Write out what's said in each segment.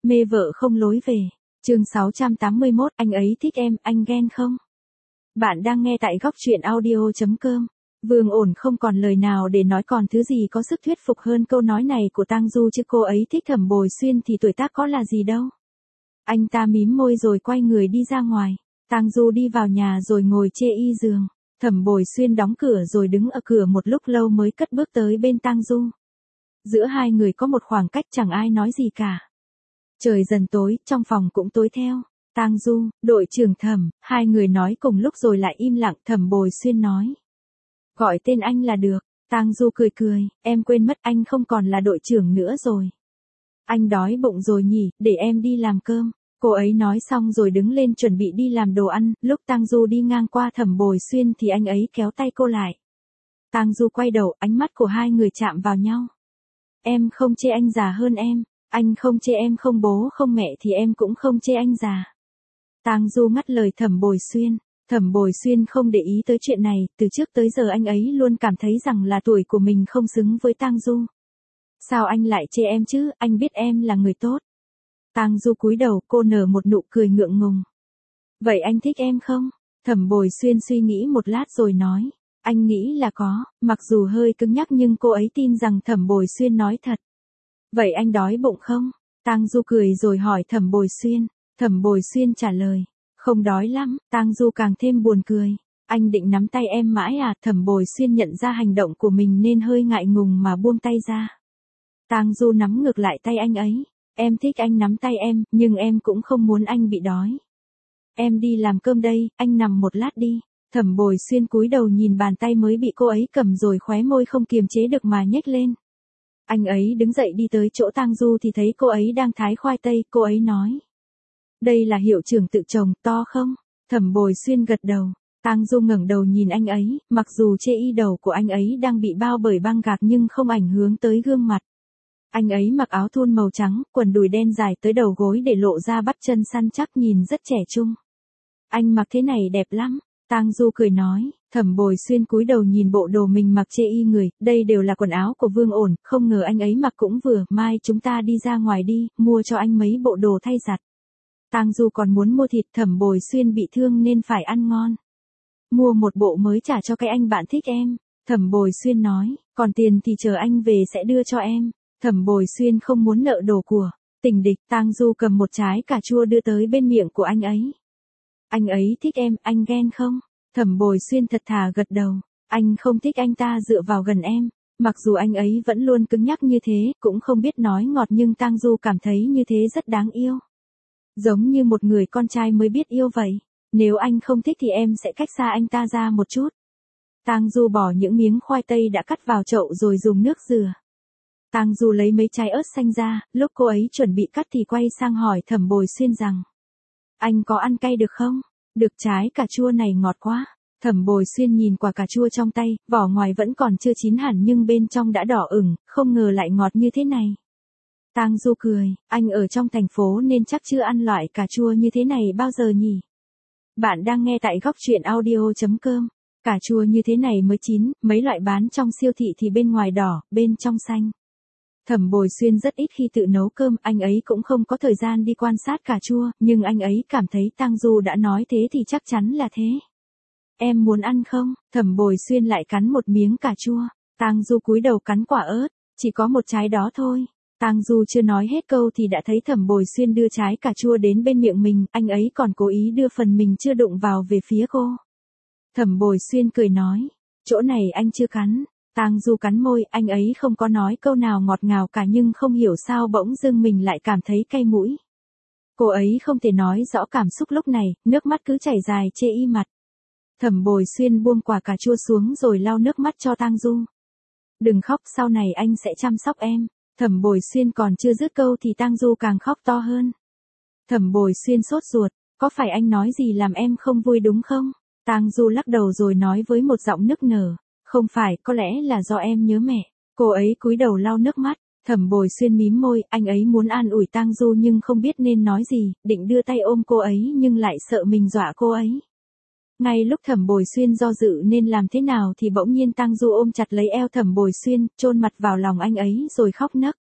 Mê vợ không lối về. Chương 681, anh ấy thích em, anh ghen không? Bạn đang nghe tại góc truyện audio.com. Vương Ổn không còn lời nào để nói, còn thứ gì có sức thuyết phục hơn câu nói này của Tang Du chứ. Cô ấy thích Thẩm Bồi Xuyên thì tuổi tác có là gì đâu. Anh ta mím môi rồi quay người đi ra ngoài. Tang Du đi vào nhà rồi ngồi chê y giường. Thẩm Bồi Xuyên đóng cửa rồi đứng ở cửa một lúc lâu mới cất bước tới bên Tang Du. Giữa hai người có một khoảng cách, chẳng ai nói gì cả. Trời dần tối, trong phòng cũng tối theo. Tang Du, đội trưởng Thẩm, hai người nói cùng lúc rồi lại im lặng. Thẩm Bồi Xuyên nói: gọi tên anh là được. Tang Du cười cười, em quên mất anh không còn là đội trưởng nữa rồi. Anh đói bụng rồi nhỉ, để em đi làm cơm. Cô ấy nói xong rồi đứng lên chuẩn bị đi làm đồ ăn. Lúc Tang Du đi ngang qua Thẩm Bồi Xuyên thì anh ấy kéo tay cô lại. Tang Du quay đầu, ánh mắt của hai người chạm vào nhau. Em không chê anh già hơn em. Anh không chê em không bố không mẹ thì em cũng không chê anh già. Tang Du ngắt lời Thẩm Bồi Xuyên. Thẩm Bồi Xuyên không để ý tới chuyện này, từ trước tới giờ anh ấy luôn cảm thấy rằng là tuổi của mình không xứng với Tang Du. Sao anh lại chê em chứ, anh biết em là người tốt. Tang Du cúi đầu, cô nở một nụ cười ngượng ngùng. Vậy anh thích em không? Thẩm Bồi Xuyên suy nghĩ một lát rồi nói. Anh nghĩ là có, mặc dù hơi cứng nhắc nhưng cô ấy tin rằng Thẩm Bồi Xuyên nói thật. Vậy anh đói bụng không? Tang Du cười rồi hỏi Thẩm Bồi Xuyên. Thẩm Bồi Xuyên trả lời. Không đói lắm. Tang Du càng thêm buồn cười. Anh định nắm tay em mãi à? Thẩm Bồi Xuyên nhận ra hành động của mình nên hơi ngại ngùng mà buông tay ra. Tang Du nắm ngược lại tay anh ấy. Em thích anh nắm tay em, nhưng em cũng không muốn anh bị đói. Em đi làm cơm đây, anh nằm một lát đi. Thẩm Bồi Xuyên cúi đầu nhìn bàn tay mới bị cô ấy cầm rồi khóe môi không kiềm chế được mà nhếch lên. Anh ấy đứng dậy đi tới chỗ Tang Du thì thấy cô ấy đang thái khoai tây. Cô ấy nói: đây là hiệu trưởng tự trồng, to không? Thẩm Bồi Xuyên gật đầu. Tang Du ngẩng đầu nhìn anh ấy, mặc dù chê y đầu của anh ấy đang bị bao bởi băng gạc nhưng không ảnh hưởng tới gương mặt. Anh ấy mặc áo thun màu trắng, quần đùi đen dài tới đầu gối để lộ ra bắp chân săn chắc, nhìn rất trẻ trung. Anh mặc thế này đẹp lắm. Tang Du cười nói. Thẩm Bồi Xuyên cúi đầu nhìn bộ đồ mình mặc chê y người, đây đều là quần áo của Vương Ổn, không ngờ anh ấy mặc cũng vừa. Mai chúng ta đi ra ngoài đi, mua cho anh mấy bộ đồ thay giặt. Tang Du còn muốn mua thịt. Thẩm Bồi Xuyên bị thương nên phải ăn ngon. Mua một bộ mới trả cho cái anh bạn thích em. Thẩm Bồi Xuyên nói, còn tiền thì chờ anh về sẽ đưa cho em. Thẩm Bồi Xuyên không muốn nợ đồ của tình địch. Tang Du cầm một trái cà chua đưa tới bên miệng của anh ấy. Anh ấy thích em, anh ghen không? Thẩm Bồi Xuyên thật thà gật đầu. Anh không thích anh ta dựa vào gần em. Mặc dù anh ấy vẫn luôn cứng nhắc như thế, cũng không biết nói ngọt, nhưng Tang Du cảm thấy như thế rất đáng yêu. Giống như một người con trai mới biết yêu vậy. Nếu anh không thích thì em sẽ cách xa anh ta ra một chút. Tang Du bỏ những miếng khoai tây đã cắt vào chậu rồi dùng nước rửa. Tang Du lấy mấy trái ớt xanh ra, lúc cô ấy chuẩn bị cắt thì quay sang hỏi Thẩm Bồi Xuyên rằng: anh có ăn cay được không? Được, trái cà chua này ngọt quá. Thẩm Bồi Xuyên nhìn quả cà chua trong tay, vỏ ngoài vẫn còn chưa chín hẳn nhưng bên trong đã đỏ ửng, không ngờ lại ngọt như thế này. Tang Du cười, anh ở trong thành phố nên chắc chưa ăn loại cà chua như thế này bao giờ nhỉ? Bạn đang nghe tại góc truyện audio.com. Cà chua như thế này mới chín, mấy loại bán trong siêu thị thì bên ngoài đỏ, bên trong xanh. Thẩm Bồi Xuyên rất ít khi tự nấu cơm, anh ấy cũng không có thời gian đi quan sát cà chua, nhưng anh ấy cảm thấy Tang Du đã nói thế thì chắc chắn là thế. Em muốn ăn không? Thẩm Bồi Xuyên lại cắn một miếng cà chua. Tang Du cúi đầu cắn quả ớt, chỉ có một trái đó thôi. Tang Du chưa nói hết câu thì đã thấy Thẩm Bồi Xuyên đưa trái cà chua đến bên miệng mình, anh ấy còn cố ý đưa phần mình chưa đụng vào về phía cô. Thẩm Bồi Xuyên cười nói, chỗ này anh chưa cắn. Tang Du cắn môi, anh ấy không có nói câu nào ngọt ngào cả nhưng không hiểu sao bỗng dưng mình lại cảm thấy cay mũi. Cô ấy không thể nói rõ cảm xúc lúc này, nước mắt cứ chảy dài chê y mặt. Thẩm Bồi Xuyên buông quả cà chua xuống rồi lau nước mắt cho Tang Du. Đừng khóc, sau này anh sẽ chăm sóc em. Thẩm Bồi Xuyên còn chưa dứt câu thì Tang Du càng khóc to hơn. Thẩm Bồi Xuyên sốt ruột, có phải anh nói gì làm em không vui đúng không? Tang Du lắc đầu rồi nói với một giọng nức nở, không phải, có lẽ là do em nhớ mẹ. Cô ấy cúi đầu lau nước mắt. Thẩm Bồi Xuyên mím môi, anh ấy muốn an ủi Tang Du nhưng không biết nên nói gì, định đưa tay ôm cô ấy nhưng lại sợ mình dọa cô ấy. Ngay lúc Thẩm Bồi Xuyên do dự nên làm thế nào thì bỗng nhiên Tang Du ôm chặt lấy eo Thẩm Bồi Xuyên, chôn mặt vào lòng anh ấy rồi khóc nấc.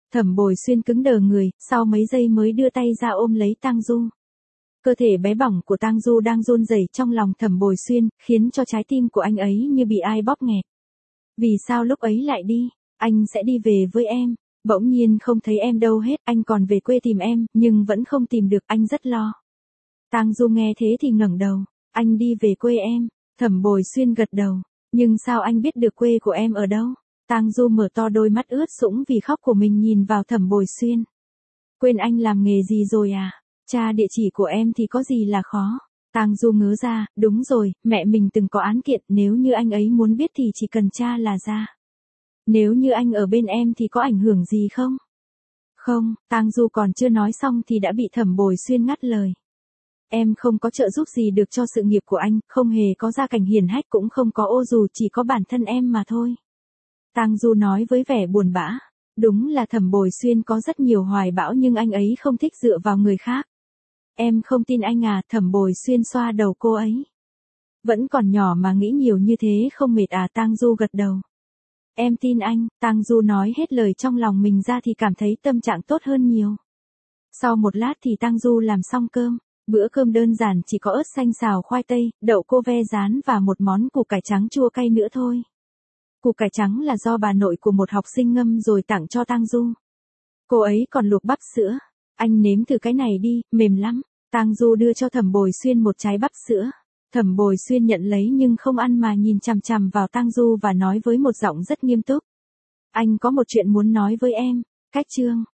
Thẩm Bồi Xuyên cứng đờ người, sau mấy giây mới đưa tay ra ôm lấy Tang Du. Cơ thể bé bỏng của Tang Du đang run rẩy trong lòng Thẩm Bồi Xuyên, khiến cho trái tim của anh ấy như bị ai bóp nghẹt. Vì sao lúc ấy lại đi? Anh sẽ đi về với em. Bỗng nhiên không thấy em đâu hết, anh còn về quê tìm em, nhưng vẫn không tìm được, anh rất lo. Tang Du nghe thế thì ngẩng đầu. Anh đi về quê em. Thẩm Bồi Xuyên gật đầu. Nhưng sao anh biết được quê của em ở đâu? Tang Du mở to đôi mắt ướt sũng vì khóc của mình nhìn vào Thẩm Bồi Xuyên. Quên anh làm nghề gì rồi à? Tra địa chỉ của em thì có gì là khó. Tang Du ngớ ra, đúng rồi, mẹ mình từng có án kiện, nếu như anh ấy muốn biết thì chỉ cần tra là ra. Nếu như anh ở bên em thì có ảnh hưởng gì không? Không, Tang Du còn chưa nói xong thì đã bị Thẩm Bồi Xuyên ngắt lời. Em không có trợ giúp gì được cho sự nghiệp của anh, không hề có gia cảnh hiển hách cũng không có ô dù, chỉ có bản thân em mà thôi. Tang Du nói với vẻ buồn bã. Đúng là Thẩm Bồi Xuyên có rất nhiều hoài bão nhưng anh ấy không thích dựa vào người khác. Em không tin anh à? Thẩm Bồi Xuyên xoa đầu cô ấy. Vẫn còn nhỏ mà nghĩ nhiều như thế không mệt à? Tang Du gật đầu. Em tin anh. Tang Du nói hết lời trong lòng mình ra thì cảm thấy tâm trạng tốt hơn nhiều. Sau một lát thì Tang Du làm xong cơm. Bữa cơm đơn giản chỉ có ớt xanh xào khoai tây, đậu cô ve rán và một món củ cải trắng chua cay nữa thôi. Củ cải trắng là do bà nội của một học sinh ngâm rồi tặng cho Tang Du. Cô ấy còn luộc bắp sữa. Anh nếm thử cái này đi, mềm lắm. Tang Du đưa cho Thẩm Bồi Xuyên một trái bắp sữa. Thẩm Bồi Xuyên nhận lấy nhưng không ăn mà nhìn chằm chằm vào Tang Du và nói với một giọng rất nghiêm túc. Anh có một chuyện muốn nói với em. Cách chương.